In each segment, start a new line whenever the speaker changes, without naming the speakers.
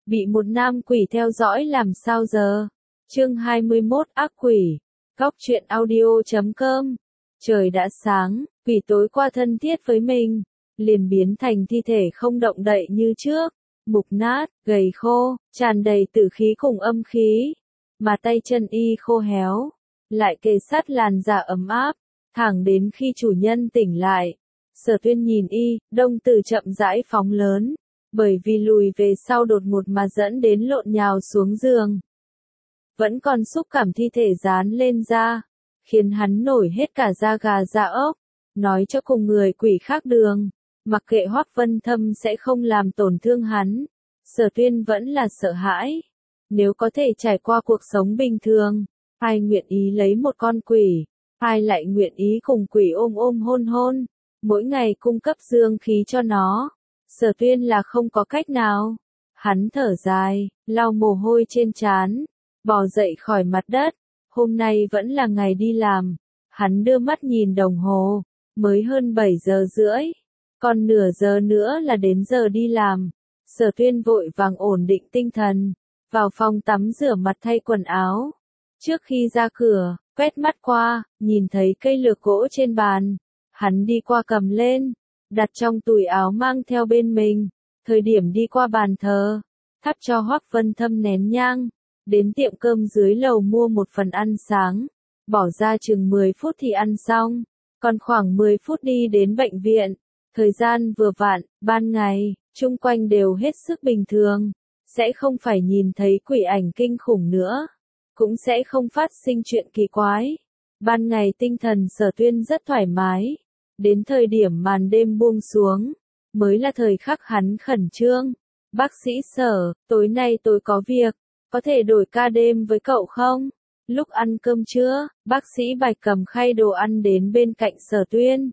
Bị một nam quỷ theo dõi làm sao giờ? Chương 21 ác quỷ. Góc truyện audio.com. Trời đã sáng, quỷ tối qua thân thiết với mình, liền biến thành thi thể không động đậy như trước, mục nát, gầy khô, tràn đầy tử khí cùng âm khí, mà tay chân y khô héo, lại kề sát làn da ấm áp, thẳng đến khi chủ nhân tỉnh lại. Sở Tuyên nhìn y, đông tử chậm rãi phóng lớn, bởi vì lùi về sau đột ngột mà dẫn đến lộn nhào xuống giường. Vẫn còn xúc cảm thi thể dán lên da, khiến hắn nổi hết cả da gà da ốc, nói cho cùng người quỷ khác đường, mặc kệ Hoắc Vân Thâm sẽ không làm tổn thương hắn. Sở Tuyên vẫn là sợ hãi, nếu có thể trải qua cuộc sống bình thường, ai nguyện ý lấy một con quỷ, ai lại nguyện ý cùng quỷ ôm ôm hôn hôn, mỗi ngày cung cấp dương khí cho nó. Sở Tuyên là không có cách nào. Hắn thở dài, lau mồ hôi trên trán, bò dậy khỏi mặt đất. Hôm nay vẫn là ngày đi làm. Hắn đưa mắt nhìn đồng hồ, mới hơn 7 giờ rưỡi. Còn nửa giờ nữa là đến giờ đi làm. Sở Tuyên vội vàng ổn định tinh thần, vào phòng tắm rửa mặt thay quần áo. Trước khi ra cửa, quét mắt qua, nhìn thấy cây lược gỗ trên bàn. Hắn đi qua cầm lên, đặt trong túi áo mang theo bên mình. Thời điểm đi qua bàn thờ, thắp cho Hoắc Vân Thâm nén nhang, đến tiệm cơm dưới lầu mua một phần ăn sáng, bỏ ra chừng 10 phút thì ăn xong, còn khoảng 10 phút đi đến bệnh viện. Thời gian vừa vặn, ban ngày, chung quanh đều hết sức bình thường, sẽ không phải nhìn thấy quỷ ảnh kinh khủng nữa, cũng sẽ không phát sinh chuyện kỳ quái. Ban ngày tinh thần Sở Tuyên rất thoải mái, đến thời điểm màn đêm buông xuống, mới là thời khắc hắn khẩn trương. Bác sĩ Sở, tối nay tôi có việc, có thể đổi ca đêm với cậu không? Lúc ăn cơm trưa, bác sĩ Bạch cầm khay đồ ăn đến bên cạnh Sở Tuyên.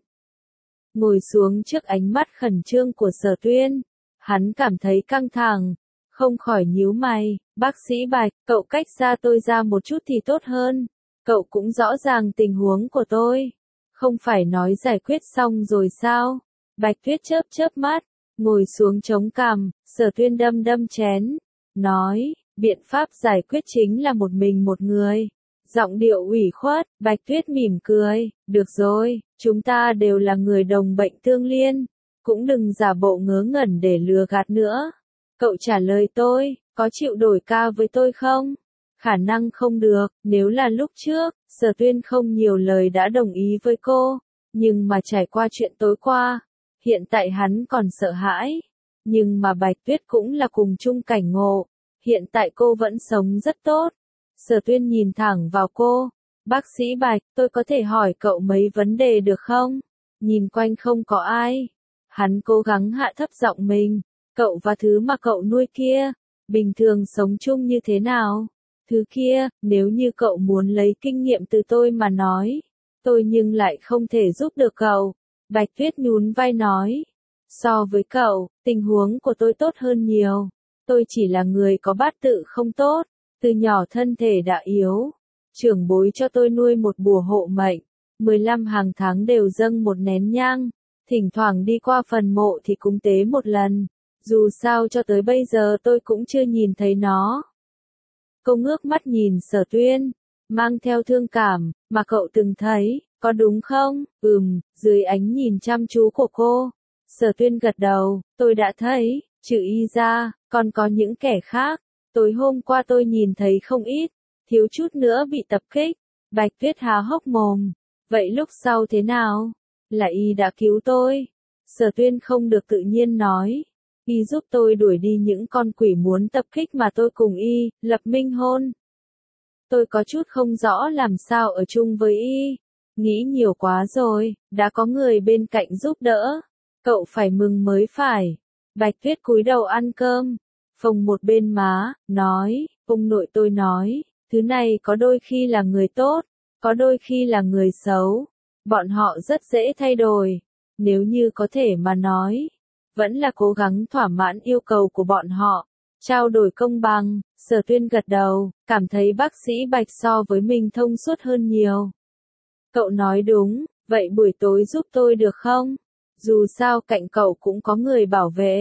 Ngồi xuống trước ánh mắt khẩn trương của Sở Tuyên, hắn cảm thấy căng thẳng, không khỏi nhíu mày. Bác sĩ Bạch, cậu cách xa tôi ra một chút thì tốt hơn, cậu cũng rõ ràng tình huống của tôi. Không phải nói giải quyết xong rồi sao? Bạch Tuyết chớp chớp mắt, ngồi xuống chống cằm. Sở Tuyên đâm đâm chén, nói, biện pháp giải quyết chính là một mình một người. Giọng điệu ủy khuất. Bạch Tuyết mỉm cười, được rồi, chúng ta đều là người đồng bệnh tương liên, cũng đừng giả bộ ngớ ngẩn để lừa gạt nữa. Cậu trả lời tôi, có chịu đổi ca với tôi không? Khả năng không được. Nếu là lúc trước, Sở Tuyên không nhiều lời đã đồng ý với cô, nhưng mà trải qua chuyện tối qua, hiện tại hắn còn sợ hãi. Nhưng mà Bạch Tuyết cũng là cùng chung cảnh ngộ, hiện tại cô vẫn sống rất tốt. Sở Tuyên nhìn thẳng vào cô, bác sĩ Bạch, tôi có thể hỏi cậu mấy vấn đề được không? Nhìn quanh không có ai, hắn cố gắng hạ thấp giọng mình. Cậu và thứ mà cậu nuôi kia, bình thường sống chung như thế nào? Thứ kia, nếu như cậu muốn lấy kinh nghiệm từ tôi mà nói, tôi nhưng lại không thể giúp được cậu. Bạch Tuyết nhún vai nói, so với cậu, tình huống của tôi tốt hơn nhiều. Tôi chỉ là người có bát tự không tốt, từ nhỏ thân thể đã yếu. Trưởng bối cho tôi nuôi một bùa hộ mệnh, 15 hàng tháng đều dâng một nén nhang, thỉnh thoảng đi qua phần mộ thì cúng tế một lần. Dù sao cho tới bây giờ tôi cũng chưa nhìn thấy nó. Cô ngước mắt nhìn Sở Tuyên, mang theo thương cảm, mà cậu từng thấy, có đúng không? Dưới ánh nhìn chăm chú của cô, Sở Tuyên gật đầu, tôi đã thấy, trừ y ra, còn có những kẻ khác. Tối hôm qua tôi nhìn thấy không ít, thiếu chút nữa bị tập kích. Bạch Tuyết há hốc mồm, vậy lúc sau thế nào? Là y đã cứu tôi. Sở Tuyên không được tự nhiên nói. Y giúp tôi đuổi đi những con quỷ muốn tập kích mà tôi cùng y, lập minh hôn. Tôi có chút không rõ làm sao ở chung với y. Nghĩ nhiều quá rồi, đã có người bên cạnh giúp đỡ. Cậu phải mừng mới phải. Bạch Tuyết cúi đầu ăn cơm, phồng một bên má, nói, ông nội tôi nói, thứ này có đôi khi là người tốt, có đôi khi là người xấu. Bọn họ rất dễ thay đổi. Nếu như có thể mà nói, vẫn là cố gắng thỏa mãn yêu cầu của bọn họ, trao đổi công bằng. Sở Tuyên gật đầu, cảm thấy bác sĩ Bạch so với mình thông suốt hơn nhiều. Cậu nói đúng, vậy buổi tối giúp tôi được không? Dù sao cạnh cậu cũng có người bảo vệ.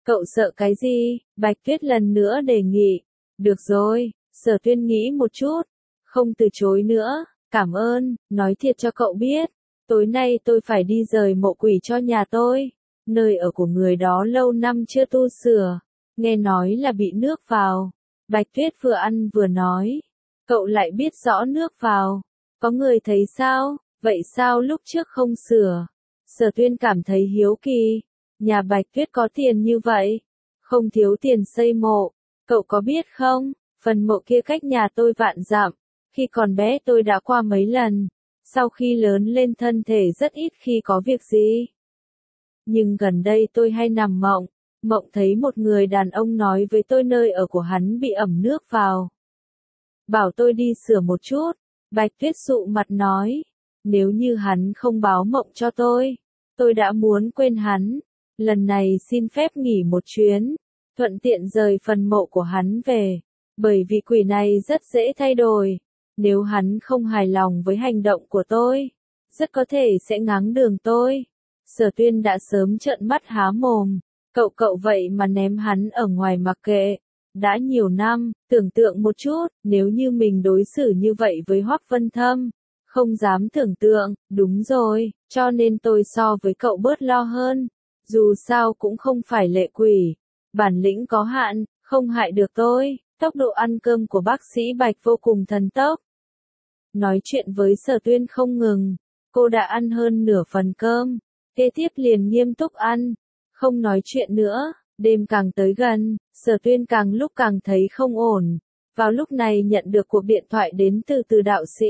Cậu sợ cái gì? Bạch Tuyết lần nữa đề nghị. Được rồi, Sở Tuyên nghĩ một chút, không từ chối nữa, cảm ơn, nói thiệt cho cậu biết, tối nay tôi phải đi rời mộ quỷ cho nhà tôi, nơi ở của người đó lâu năm chưa tu sửa, nghe nói là bị nước vào. Bạch Tuyết vừa ăn vừa nói, cậu lại biết rõ nước vào, có người thấy sao, vậy sao lúc trước không sửa? Sở Tuyên cảm thấy hiếu kỳ, nhà Bạch Tuyết có tiền như vậy, không thiếu tiền xây mộ, cậu có biết không, phần mộ kia cách nhà tôi vạn dặm, khi còn bé tôi đã qua mấy lần, sau khi lớn lên thân thể rất ít khi có việc gì. Nhưng gần đây tôi hay nằm mộng, mộng thấy một người đàn ông nói với tôi nơi ở của hắn bị ẩm nước vào. Bảo tôi đi sửa một chút, Bạch Tuyết sụ mặt nói, nếu như hắn không báo mộng cho tôi đã muốn quên hắn, lần này xin phép nghỉ một chuyến, thuận tiện rời phần mộ của hắn về, bởi vì quỷ này rất dễ thay đổi, nếu hắn không hài lòng với hành động của tôi, rất có thể sẽ ngáng đường tôi. Sở Tuyên đã sớm trợn mắt há mồm, cậu vậy mà ném hắn ở ngoài mặc kệ. Đã nhiều năm, tưởng tượng một chút, nếu như mình đối xử như vậy với Hoắc Vân Thâm, không dám tưởng tượng, đúng rồi, cho nên tôi so với cậu bớt lo hơn, dù sao cũng không phải lệ quỷ, bản lĩnh có hạn, không hại được tôi, tốc độ ăn cơm của bác sĩ Bạch vô cùng thần tốc. Nói chuyện với Sở Tuyên không ngừng, cô đã ăn hơn nửa phần cơm, kế tiếp liền nghiêm túc ăn, không nói chuyện nữa. Đêm càng tới gần, Sở Tuyên càng lúc càng thấy không ổn. Vào lúc này nhận được cuộc điện thoại đến từ đạo sĩ.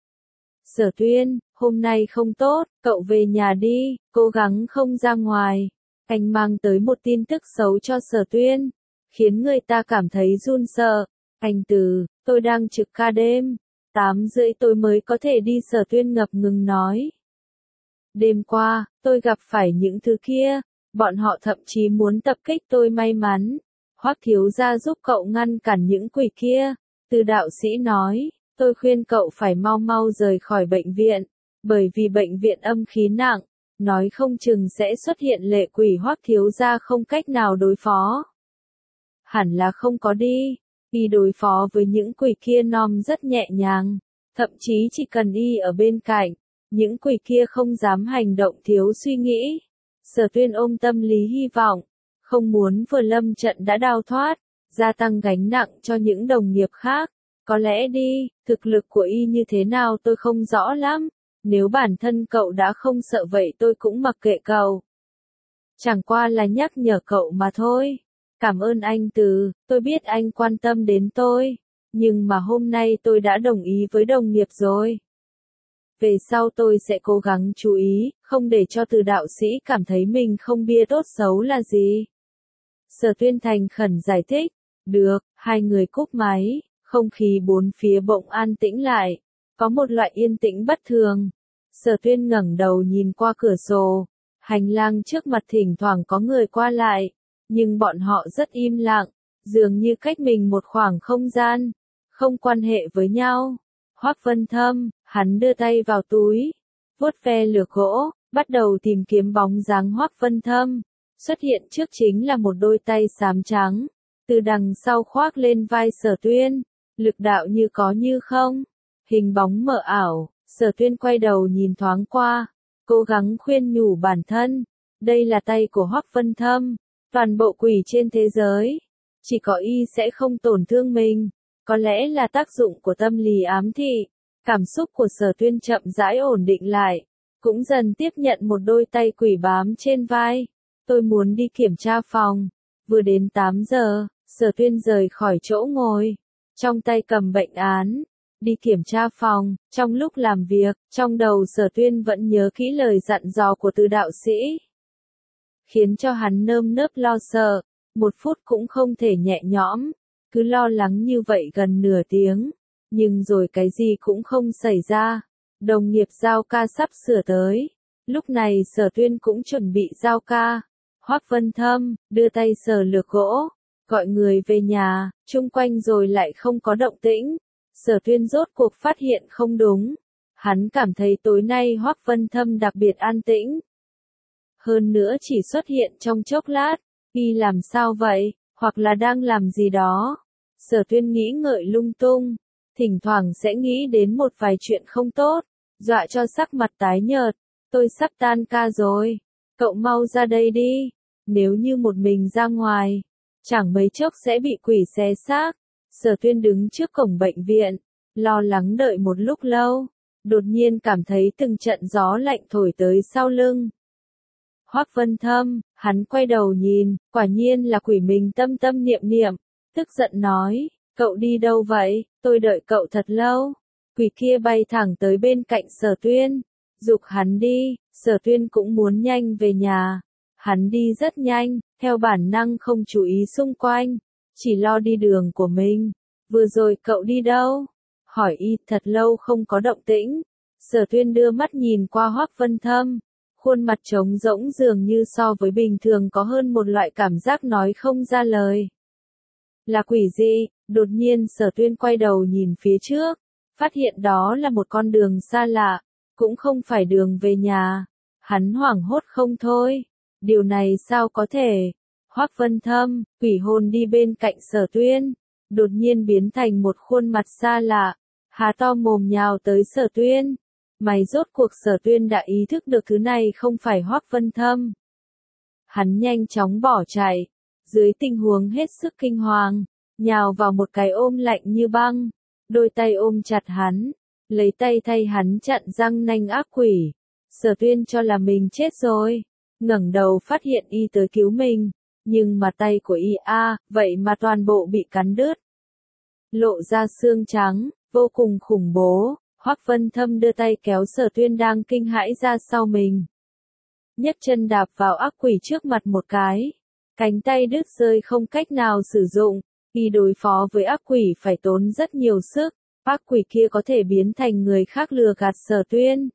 Sở Tuyên, hôm nay không tốt, cậu về nhà đi, cố gắng không ra ngoài. Anh mang tới một tin tức xấu cho Sở Tuyên, khiến người ta cảm thấy run sợ. Anh tôi đang trực ca đêm, 8:30 tôi mới có thể đi. Sở Tuyên ngập ngừng nói. Đêm qua, tôi gặp phải những thứ kia. Bọn họ thậm chí muốn tập kích tôi. May mắn, Hoắc thiếu gia giúp cậu ngăn cản những quỷ kia. Từ đạo sĩ nói, tôi khuyên cậu phải mau mau rời khỏi bệnh viện, bởi vì bệnh viện âm khí nặng, nói không chừng sẽ xuất hiện lệ quỷ. Hoắc thiếu gia không cách nào đối phó. Hẳn là không có đi, y đối phó với những quỷ kia nom rất nhẹ nhàng, thậm chí chỉ cần y ở bên cạnh, những quỷ kia không dám hành động thiếu suy nghĩ. Sở Tuyên ôm tâm lý hy vọng, không muốn vừa lâm trận đã đào thoát, gia tăng gánh nặng cho những đồng nghiệp khác. Có lẽ đi, thực lực của y như thế nào tôi không rõ lắm, nếu bản thân cậu đã không sợ vậy tôi cũng mặc kệ cậu. Chẳng qua là nhắc nhở cậu mà thôi. Cảm ơn anh tôi biết anh quan tâm đến tôi, nhưng mà hôm nay tôi đã đồng ý với đồng nghiệp rồi. Về sau tôi sẽ cố gắng chú ý, không để cho Từ đạo sĩ cảm thấy mình không bia tốt xấu là gì. Sở Tuyên thành khẩn giải thích. Được, hai người cúp máy, không khí bốn phía bỗng an tĩnh lại, có một loại yên tĩnh bất thường. Sở Tuyên ngẩng đầu nhìn qua cửa sổ, hành lang trước mặt thỉnh thoảng có người qua lại, nhưng bọn họ rất im lặng, dường như cách mình một khoảng không gian, không quan hệ với nhau. Hoắc Vân Thâm, hắn đưa tay vào túi, vuốt ve lược gỗ, bắt đầu tìm kiếm bóng dáng Hoắc Vân Thâm. Xuất hiện trước chính là một đôi tay xám trắng, từ đằng sau khoác lên vai Sở Tuyên, lực đạo như có như không, hình bóng mờ ảo. Sở Tuyên quay đầu nhìn thoáng qua, cố gắng khuyên nhủ bản thân, đây là tay của Hoắc Vân Thâm, toàn bộ quỷ trên thế giới, chỉ có y sẽ không tổn thương mình. Có lẽ là tác dụng của tâm lý ám thị, cảm xúc của Sở Tuyên chậm rãi ổn định lại, cũng dần tiếp nhận một đôi tay quỷ bám trên vai. Tôi muốn đi kiểm tra phòng. Vừa đến 8 giờ, Sở Tuyên rời khỏi chỗ ngồi, trong tay cầm bệnh án, đi kiểm tra phòng. Trong lúc làm việc, trong đầu Sở Tuyên vẫn nhớ kỹ lời dặn dò của Từ đạo sĩ, khiến cho hắn nơm nớp lo sợ, một phút cũng không thể nhẹ nhõm. Cứ lo lắng như vậy gần nửa tiếng, nhưng rồi cái gì cũng không xảy ra. Đồng nghiệp giao ca sắp sửa tới, lúc này Sở Tuyên cũng chuẩn bị giao ca. Hoắc Vân Thâm đưa tay sờ lược gỗ, gọi người về nhà, chung quanh rồi lại không có động tĩnh. Sở Tuyên rốt cuộc phát hiện không đúng, hắn cảm thấy tối nay Hoắc Vân Thâm đặc biệt an tĩnh. Hơn nữa chỉ xuất hiện trong chốc lát, Y làm sao vậy, hoặc là đang làm gì đó. Sở Tuyên nghĩ ngợi lung tung, thỉnh thoảng sẽ nghĩ đến một vài chuyện không tốt, dọa cho sắc mặt tái nhợt. Tôi sắp tan ca rồi, cậu mau ra đây đi, nếu như một mình ra ngoài, chẳng mấy chốc sẽ bị quỷ xé xác. Sở Tuyên đứng trước cổng bệnh viện, lo lắng đợi một lúc lâu, đột nhiên cảm thấy từng trận gió lạnh thổi tới sau lưng. Hoắc Vân Thâm, hắn quay đầu nhìn, quả nhiên là quỷ mình tâm tâm niệm niệm, tức giận nói, cậu đi đâu vậy, tôi đợi cậu thật lâu. Quỷ kia bay thẳng tới bên cạnh Sở Tuyên, giục hắn đi. Sở Tuyên cũng muốn nhanh về nhà. Hắn đi rất nhanh, theo bản năng không chú ý xung quanh, chỉ lo đi đường của mình. Vừa rồi cậu đi đâu? Hỏi y, thật lâu không có động tĩnh. Sở Tuyên đưa mắt nhìn qua Hoắc Vân Thâm, khuôn mặt trống rỗng dường như so với bình thường có hơn một loại cảm giác nói không ra lời. Là quỷ gì? Đột nhiên Sở Tuyên quay đầu nhìn phía trước, phát hiện đó là một con đường xa lạ, cũng không phải đường về nhà. Hắn hoảng hốt không thôi. Điều này sao có thể? Hoắc Vân Thâm, quỷ hồn đi bên cạnh Sở Tuyên, đột nhiên biến thành một khuôn mặt xa lạ, há to mồm nhào tới Sở Tuyên. Mày rốt cuộc. Sở Tuyên đã ý thức được thứ này không phải Hoắc Vân Thâm. Hắn nhanh chóng bỏ chạy, dưới tình huống hết sức kinh hoàng, nhào vào một cái ôm lạnh như băng, đôi tay ôm chặt hắn, lấy tay thay hắn chặn răng nanh ác quỷ. Sở Tuyên cho là mình chết rồi, ngẩng đầu phát hiện y tới cứu mình, nhưng mà tay của y vậy mà toàn bộ bị cắn đứt, lộ ra xương trắng, vô cùng khủng bố. Hoắc Vân Thâm đưa tay kéo Sở Tuyên đang kinh hãi ra sau mình, nhấc chân đạp vào ác quỷ trước mặt một cái, cánh tay đứt rơi không cách nào sử dụng. Y đối phó với ác quỷ phải tốn rất nhiều sức, ác quỷ kia có thể biến thành người khác lừa gạt Sở Tuyên.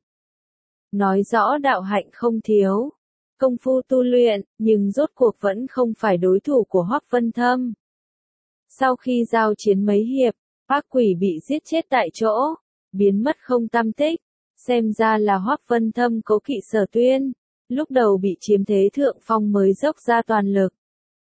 Nói rõ đạo hạnh không thiếu, công phu tu luyện, nhưng rốt cuộc vẫn không phải đối thủ của Hoắc Vân Thâm. Sau khi giao chiến mấy hiệp, ác quỷ bị giết chết tại chỗ, biến mất không tăm tích. Xem ra là Hoắc Vân Thâm cố kỵ Sở Tuyên, lúc đầu bị chiếm thế thượng phong mới dốc ra toàn lực.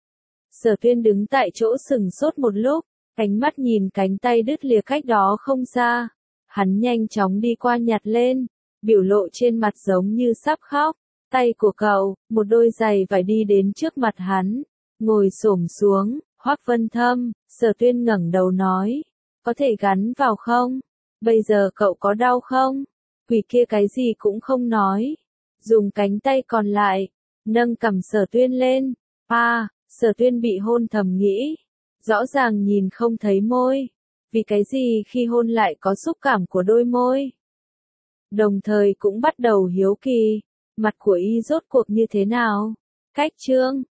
Sở Tuyên đứng tại chỗ sừng sốt một lúc, ánh mắt nhìn cánh tay đứt lìa cách đó không xa. Hắn nhanh chóng đi qua nhặt lên, biểu lộ trên mặt giống như sắp khóc. Tay của cậu, một đôi giày vải đi đến trước mặt hắn, ngồi xổm xuống. Hoắc Vân Thâm, Sở Tuyên ngẩng đầu nói, có thể gắn vào không? Bây giờ cậu có đau không? Quỷ kia cái gì cũng không nói, dùng cánh tay còn lại, nâng cằm Sở Tuyên lên. Sở Tuyên bị hôn thầm nghĩ, rõ ràng nhìn không thấy môi, vì cái gì khi hôn lại có xúc cảm của đôi môi. Đồng thời cũng bắt đầu hiếu kỳ, mặt của y rốt cuộc như thế nào. Cách chương